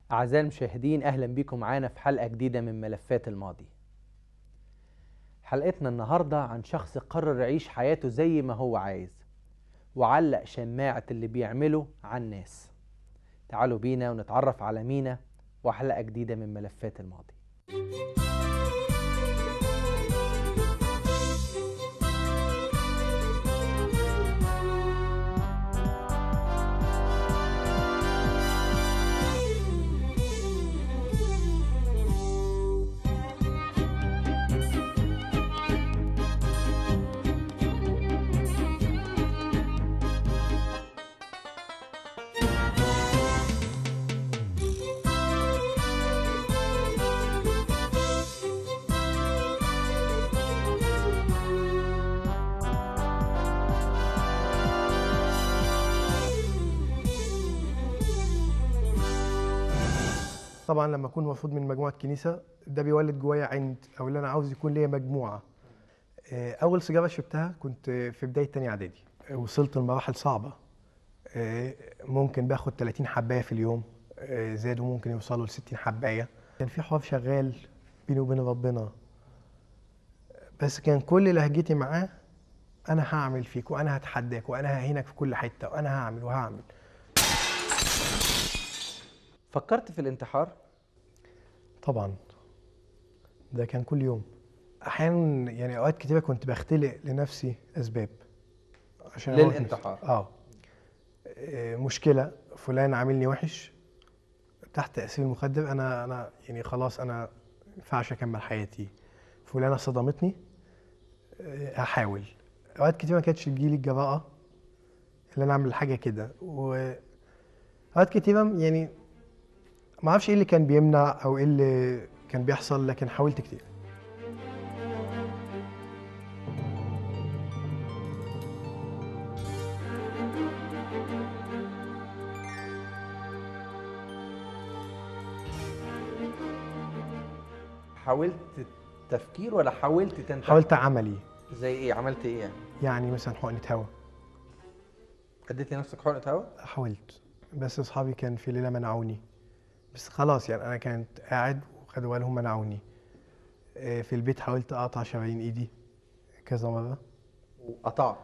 أعزائي المشاهدين، أهلا بكم معانا في حلقة جديدة من ملفات الماضي. حلقتنا النهاردة عن شخص قرر يعيش حياته زي ما هو عايز وعلق شماعة اللي بيعمله على الناس. تعالوا بينا ونتعرف على مينا وحلقة جديدة من ملفات الماضي. طبعا لما اكون مرفوض من مجموعه كنيسه ده بيولد جوايا عند او اللي انا عاوز يكون ليا مجموعه. اول سيجاره شربتها كنت في بدايه تانية اعدادي. وصلت لمراحل صعبه. ممكن باخد 30 حبايه في اليوم، زادوا ممكن يوصلوا ل 60 حبايه. كان في حوار شغال بيني وبين ربنا، بس كان كل لهجتي معاه انا هعمل فيك وانا هتحداك وانا ههينك في كل حته وانا هعمل وهعمل. فكرت في الانتحار؟ طبعا ده كان كل يوم. احيانا يعني اوقات كتيره كنت بختلق لنفسي اسباب عشان اموت نفسي. للانتحار. مشكله فلان عاملني وحش تحت تاثير المخدر، انا يعني خلاص انا ما ينفعش اكمل حياتي. فلانه صدمتني، هحاول. اوقات كتير ما كانتش تجيلي الجراءه اللي انا اعمل حاجه كده، واوقات كتيره يعني ما اعرفش ايه اللي كان بيمنع او ايه اللي كان بيحصل، لكن حاولت كتير. حاولت تفكير ولا حاولت تنتحر؟ حاولت عملي. زي ايه؟ عملت ايه يعني؟ يعني مثلا حقنه هوا. اديتي نفسك حقنة هوا؟ حاولت، بس اصحابي كان في ليله منعوني. بس خلاص يعني انا كنت قاعد وخدوا بالهم منعوني. في البيت حاولت اقطع شرايين ايدي كذا مره. وقطعت؟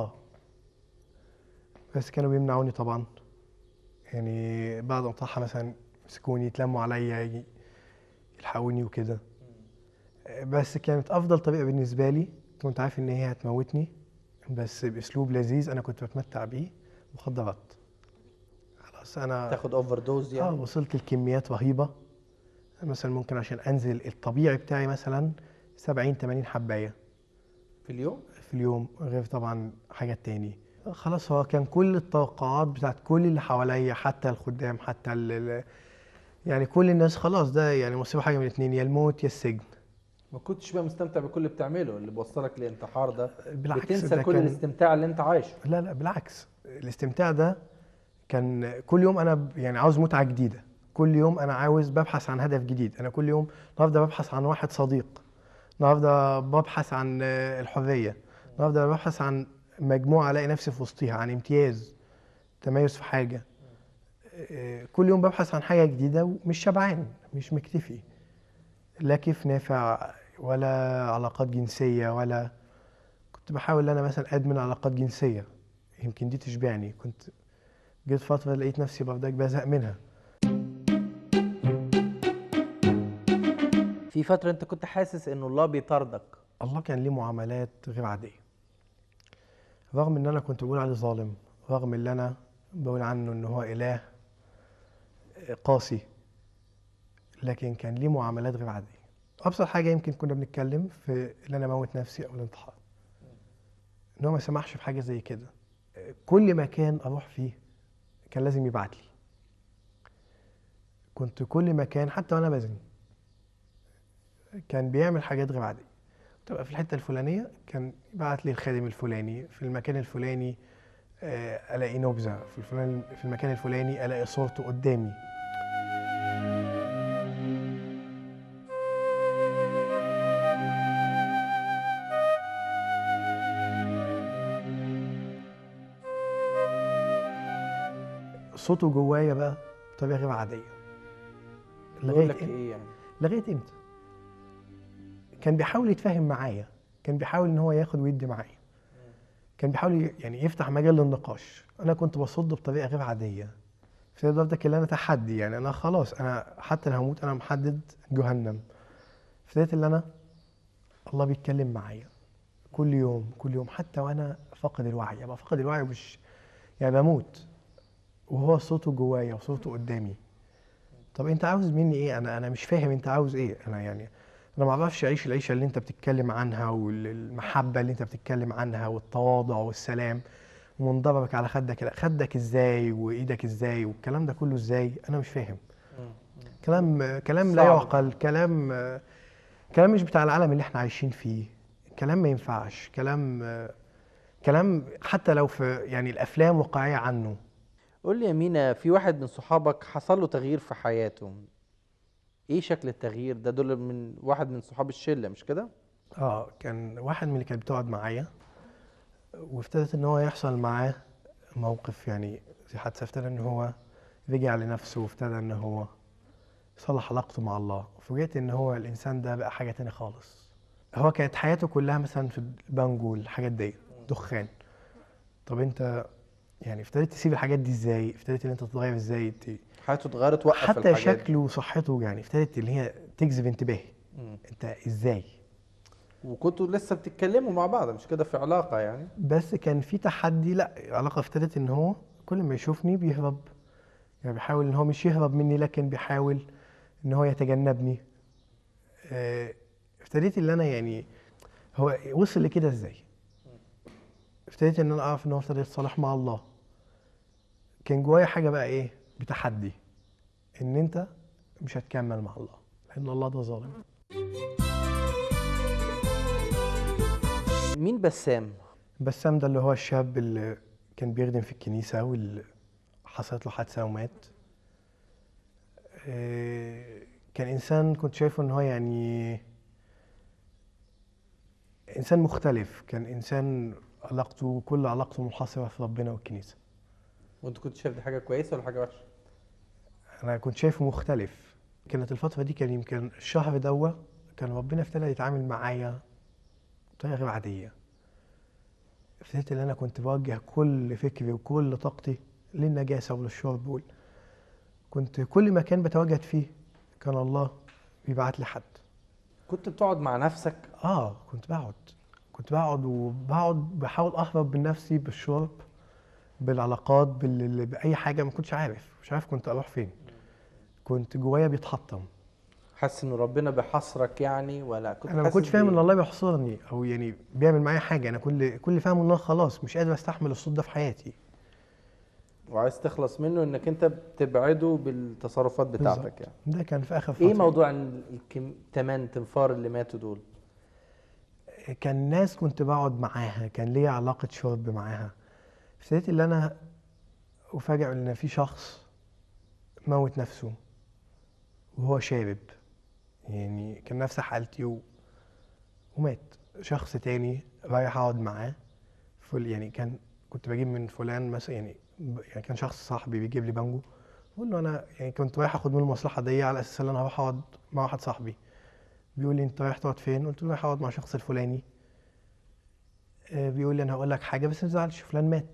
بس كانوا بيمنعوني طبعا. يعني بعد ما اقطعها مثلا مسكوني يتلموا عليا يلحقوني وكده. بس كانت افضل طريقه بالنسبه لي، كنت عارف ان هي هتموتني بس باسلوب لذيذ انا كنت بتمتع بيه. مخدرات. خلاص انا تاخد اوفر دوز يعني؟ وصلت لكميات رهيبه. مثلا ممكن عشان انزل الطبيعي بتاعي مثلا 70 80 حبايه في اليوم؟ في اليوم، غير طبعا حاجات تاني. خلاص هو كان كل التوقعات بتاعت كل اللي حواليا، حتى الخدام، حتى يعني كل الناس خلاص ده يعني مصيبه، حاجه من الاتنين، يا الموت يا السجن. ما كنتش بقى مستمتع بكل اللي بتعمله اللي بوصلك للانتحار ده؟ بالعكس بتنسى ده كل كان الاستمتاع اللي انت عايشه؟ لا بالعكس، الاستمتاع ده كان كل يوم انا يعني عاوز متعه جديده. كل يوم انا عاوز ببحث عن هدف جديد. انا كل يوم النهارده ببحث عن واحد صديق، النهارده ببحث عن الحريه، النهارده ببحث عن مجموعه الاقي نفسي في وسطها، عن امتياز، تميز في حاجه. كل يوم ببحث عن حاجه جديده ومش شبعان، مش مكتفي. لا كيف نافع ولا علاقات جنسيه، ولا كنت بحاول ان انا مثلا ادمن علاقات جنسيه يمكن دي تشبعني. كنت جيت فتره لقيت نفسي برضك بزهق منها. في فترة انت كنت حاسس انه الله بيطاردك؟ الله كان ليه معاملات غير عاديه، رغم ان انا كنت بقول عليه ظالم، رغم ان انا بقول عنه ان هو اله قاسي، لكن كان ليه معاملات غير عاديه. ابسط حاجه يمكن كنا بنتكلم في ان انا اموت نفسي او الانتحار، ان هو ما سمحش في حاجه زي كده. كل مكان اروح فيه كان لازم يبعت لي. كنت كل مكان حتى وانا بزني كان بيعمل حاجات غير عاديه. تبقى في الحته الفلانيه كان يبعت لي الخادم الفلاني، في المكان الفلاني الاقي نبذه، في المكان الفلاني الاقي صورته قدامي. صوته جوايا بقى بطريقه غير عاديه. يقول لك لغايه ايه يعني؟ لغايه امتى؟ كان بيحاول يتفاهم معايا، كان بيحاول ان هو ياخد ويدي معايا، كان بيحاول يعني يفتح مجال للنقاش. انا كنت بصد بطريقه غير عاديه. في ده اللي انا تحدي، يعني انا خلاص، انا حتى لو هموت انا محدد جهنم. ابتديت اللي انا الله بيتكلم معايا كل يوم كل يوم، حتى وانا فاقد الوعي، ابقى فاقد الوعي مش يعني بموت وهو صوته جوايا وصوته قدامي. طب انت عاوز مني ايه؟ انا مش فاهم انت عاوز ايه. انا يعني انا ما اعرفش اعيش العيشه اللي انت بتتكلم عنها، والمحبه اللي انت بتتكلم عنها، والتواضع والسلام، ومنضربك على خدك كده، خدك ازاي وايدك ازاي والكلام ده كله ازاي؟ انا مش فاهم. كلام لا صعب. يعقل، كلام مش بتاع العالم اللي احنا عايشين فيه. كلام ما ينفعش، كلام حتى لو في يعني الافلام واقعيه عنه. قول لي يا مينا، في واحد من صحابك حصل له تغيير في حياته، ايه شكل التغيير ده؟ دول من واحد من صحاب الشلة مش كده؟ كان واحد من اللي كانت بتقعد معايا، وابتدت ان هو يحصل معاه موقف يعني زي حادثه. ابتدى ان هو رجع لنفسه، وابتدى ان هو صلح علاقته مع الله. فوجئت ان هو الانسان ده بقى حاجه تانية خالص. هو كانت حياته كلها مثلا في البانجو، الحاجات دي، دخان. طب انت يعني ابتديت تسيب الحاجات دي ازاي؟ ابتديت ان انت تتغير ازاي؟ حياته اتغيرت، وقف حتى الحاجات دي. شكله وصحته يعني ابتدت اللي هي تجذب انتباهي. مم. انت ازاي؟ وكنتوا لسه بتتكلموا مع بعض مش كده، في علاقة يعني؟ بس كان في تحدي، لا العلاقه ابتدت ان هو كل ما يشوفني بيهرب. يعني بيحاول ان هو مش يهرب مني، لكن بيحاول ان هو يتجنبني. اه، ابتديت اللي انا يعني هو وصل لكده ازاي؟ ابتديت ان انا اعرف ان هو ابتدى يتصالح مع الله. كان جوايا حاجه بقى ايه؟ بتحدي ان انت مش هتكمل مع الله، لان الله ده ظالم. مين بسام؟ بسام ده اللي هو الشاب اللي كان بيخدم في الكنيسه، واللي حصلت له حادثه ومات. كان انسان كنت شايفه ان هو يعني انسان مختلف. كان انسان كل علاقته منحصره في ربنا والكنيسه. وانت كنت شايف دي حاجة كويسة ولا حاجة وحشة؟ انا كنت شايفه مختلف. كانت الفتره دي، كان يمكن الشهر دوت كان ربنا ابتدى يتعامل معايا بطريقه غير عاديه. ابتديت ان انا كنت بوجه كل فكري وكل طاقتي للنجاسه وللشرب. كنت كل مكان بتواجد فيه كان الله بيبعت لي حد. كنت بتقعد مع نفسك؟ كنت بقعد بحاول اهرب من نفسي بالشرب، بالعلاقات، باي حاجه. ما كنتش عارف، مش عارف كنت اروح فين. كنت جوايا بيتحطم. حاسس ان ربنا بيحاصرك يعني، ولا كنت انا ما حاسس كنتش فاهم ان بايه؟ الله بيحصرني او يعني بيعمل معايا حاجه. انا كل فاهم ان انا خلاص مش قادر استحمل الصوت ده في حياتي. وعايز تخلص منه انك انت بتبعده بالتصرفات بتاعتك بالظبط، يعني. ده كان في اخر ايه فتره يعني. موضوع ان التمن تنفار اللي ماتوا دول؟ كان ناس كنت بقعد معاها، كان ليا علاقه شرب معاها. ابتديت اللي انا افاجئ ان في شخص موت نفسه وهو شارب. يعني كان نفس حالتي ومات. شخص تاني رايح اقعد معاه، يعني كنت بجيب من فلان مثلا، يعني كان شخص صاحبي بيجيب لي بانجو. بقول له انا يعني كنت رايح اخد منه المصلحه دي على اساس ان انا هروح اقعد مع واحد صاحبي. بيقول لي انت رايح تقعد فين؟ قلت له رايح اقعد مع شخص الفلاني. بيقول لي انا هقول لك حاجه بس ما تزعلش، فلان مات.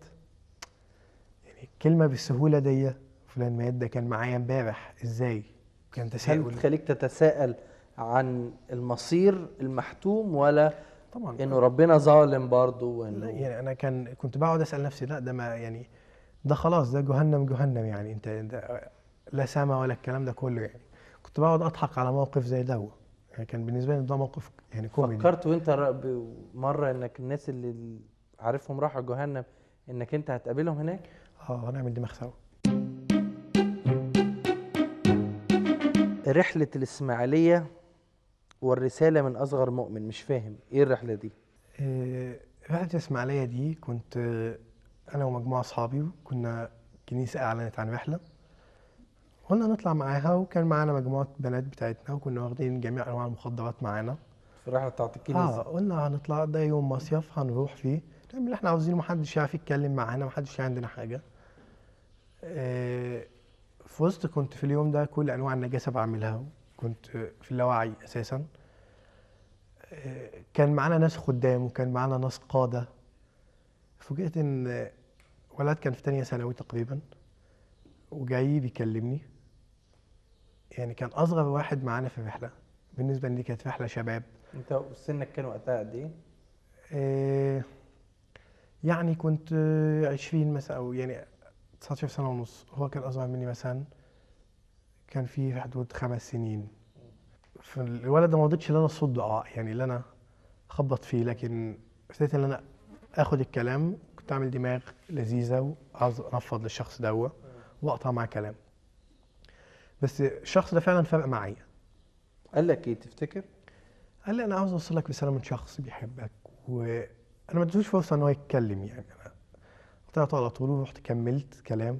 يعني كلمه بالسهوله دي، فلان مات، ده كان معايا امبارح، ازاي؟ كان هل تساؤل. تخليك تتساءل عن المصير المحتوم، ولا طبعا. انه ربنا ظالم برضه لا وانه... يعني انا كنت بقعد اسال نفسي، لا ده ما يعني ده خلاص، ده جهنم جهنم يعني. انت لا سما ولا الكلام ده كله يعني. كنت بقعد اضحك على موقف زي ده. يعني كان بالنسبه لي ده موقف يعني كوميدي. فكرت وانت مرة انك الناس اللي عارفهم راحوا جهنم، انك انت هتقابلهم هناك؟ هنعمل دماغ سوا. رحلة الإسماعيلية والرسالة من أصغر مؤمن، مش فاهم إيه الرحلة دي؟ إيه، رحله الاسماعيليه دي كنت انا ومجموعه اصحابي، كنا كنيسه اعلنت عن رحله، قلنا نطلع معاها. وكان معانا مجموعه بنات بتاعتنا، وكنا واخدين جميع انواع المخدرات معانا. في الرحلة بتاعت الكنيسة. قلنا هنطلع، ده يوم مصيف هنروح فيه نعمل اللي احنا عاوزينه، محدش يعرف يتكلم معانا، محدش عندنا حاجه. آه، في وسط كنت في اليوم ده كل انواع النجاسه بعملها، كنت في اللاوعي اساسا. كان معانا ناس خدام وكان معانا ناس قاده. فوجئت ان ولد كان في تانية ثانوي تقريبا وجاي بيكلمني، يعني كان اصغر واحد معانا في الرحله، بالنسبه لي كانت رحله شباب. انت سنك كان وقتها قد ايه؟ آه، يعني كنت 20 مثلا، او يعني 19 سنه ونص. هو كان اصغر مني مثلا، كان في حدود 5 سنين. فالولد ده ما رضيتش ان انا اصده، يعني اللي انا اخبط فيه، لكن ابتديت ان انا اخد الكلام. كنت اعمل دماغ لذيذه وعاوز انفض للشخص ده واقطع معاه كلام. بس الشخص ده فعلا فرق معايا. قال لك ايه تفتكر؟ قال لي انا عاوز اوصل لك رساله من شخص بيحبك، وانا ما اديتوش فرصه ان هو يتكلم. يعني انا قطعت على طول ورحت كملت كلام.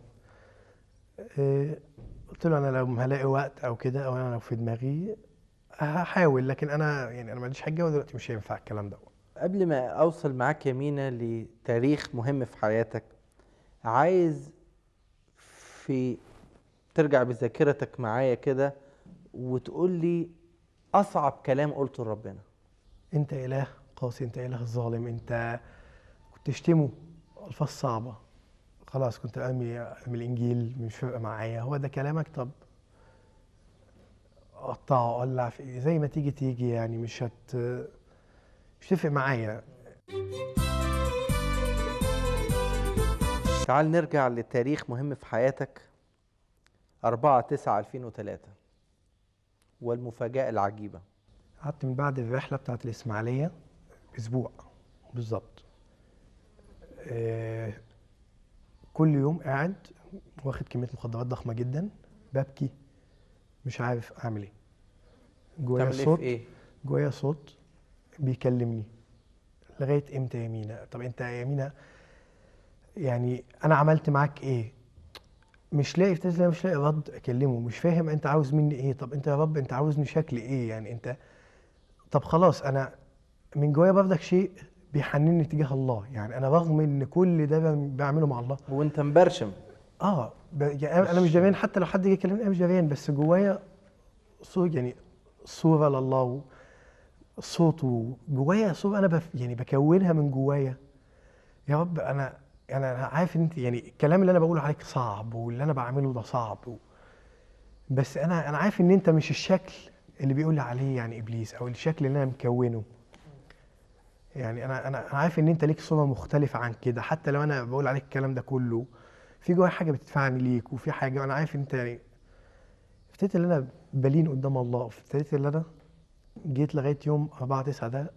قلت له انا لو هلاقي وقت او كده، او انا لو في دماغي هحاول، لكن انا يعني انا ما عنديش حاجه ودلوقتي مش هينفع الكلام ده. قبل ما اوصل معاك يا مينا لتاريخ مهم في حياتك، عايز في ترجع بذاكرتك معايا كده وتقول لي اصعب كلام قلته لربنا. انت اله قاسي، انت اله ظالم، انت كنت تشتمه الفاظ صعبه. خلاص كنت ارمي الانجيل، مش فارقه معايا. هو ده كلامك؟ طب اقطعه اولع في إيه؟ زي ما تيجي تيجي، يعني مش تفرق معايا. تعال نرجع لتاريخ مهم في حياتك، 4/9/2003 والمفاجأة العجيبة. قعدت من بعد الرحله بتاعت الاسماعيليه اسبوع بالظبط. كل يوم قاعد واخد كميه مخدرات ضخمه جدا، ببكي مش عارف اعمل ايه. جوايا تعمل ايه في صوت، ايه؟ جوايا صوت بيكلمني. لغايه امتى يا مينا؟ طب انت يا مينا يعني انا عملت معاك ايه؟ مش لاقي مش لاقي رد اكلمه، مش فاهم انت عاوز مني ايه. طب انت يا رب انت عاوزني شكل ايه؟ يعني انت طب خلاص. انا من جوايا برضك شيء بيحنني تجاه الله. يعني انا رغم ان كل ده بعمله مع الله، وانت مبرشم. يعني انا مش جبان. حتى لو حد جه يكلمني انا مش جبان، بس جوايا صوت، يعني صوره لله، صوته جوايا، صوره انا يعني بكونها من جوايا. يا رب انا عارف ان انت يعني الكلام اللي انا بقوله عليك صعب، واللي انا بعمله ده صعب، بس انا عارف ان انت مش الشكل اللي بيقول لي عليه يعني ابليس، او الشكل اللي انا مكونه. يعني انا عارف ان انت ليك صوره مختلفه عن كده. حتى لو انا بقول عليك الكلام ده كله، في جوايا حاجه بتدفعني ليك، وفي حاجه انا عارف انت يعني. ابتديت ان انا بلين قدام الله. ابتديت ان انا جيت لغايه يوم 4/9 ده،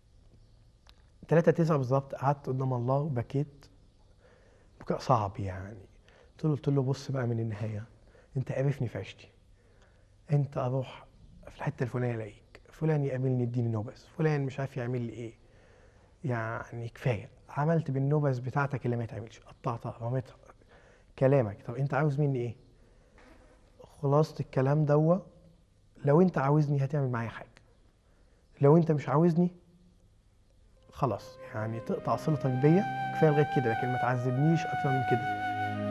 3/9 بالظبط، قعدت قدام الله وبكيت بكاء صعب. يعني قلت له بص بقى، من النهايه انت عرفني في عشتي. انت اروح في الحته الفلانيه الاقيك، فلان يقابلني يديني نوبس، فلان مش عارف يعمل لي ايه. يعني كفايه عملت بالنوبس بتاعتك اللي ما يتعملش، قطعتها رميتها. كلامك طب انت عاوز مني ايه؟ خلاصه الكلام دوا، لو انت عاوزني هتعمل معايا حاجه، لو انت مش عاوزني خلاص يعني تقطع صلتك بيا. كفايه لغايه كده، لكن ما تعذبنيش اكتر من كده.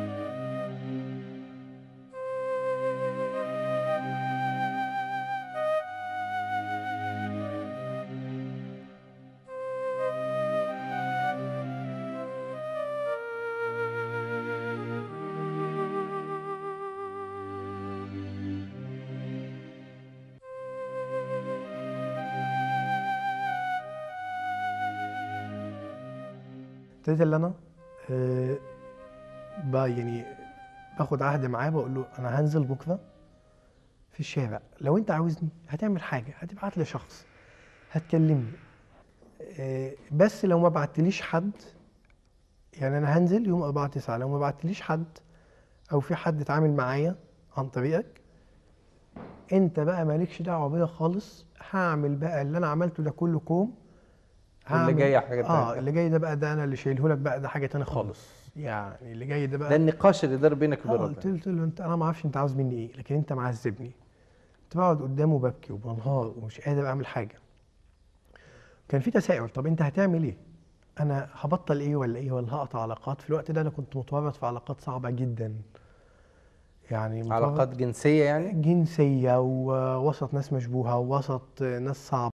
ابتديت اللي انا بقى يعني باخد عهد معاه، بقول له انا هنزل بكره في الشارع، لو انت عاوزني هتعمل حاجه، هتبعت لي شخص، هتكلمني. بس لو ما بعتليش حد، يعني انا هنزل يوم 4/9، لو ما بعتليش حد او في حد اتعامل معايا عن طريقك، انت بقى مالكش دعوه بيا خالص. هعمل بقى اللي انا عملته ده كله كوم. واللي هعمل جاي حاجة تانية. اللي جاي ده بقى، ده انا اللي شايله لك بقى، ده حاجه تانية خالص. يعني اللي جاي ده ده بقى. النقاش اللي دار بينك وبين قلت ربنا. له انت، انا ما اعرفش انت عاوز مني ايه، لكن انت معذبني. كنت بقعد قدامه ببكي وبنهار ومش قادر اعمل حاجه. كان في تساؤل، طب انت هتعمل ايه؟ انا هبطل ايه ولا ايه، ولا هقطع علاقات؟ في الوقت ده انا كنت متورط في علاقات صعبه جدا. يعني علاقات جنسية يعني؟ جنسية، ووسط ناس مشبوهة، ووسط ناس صعبة.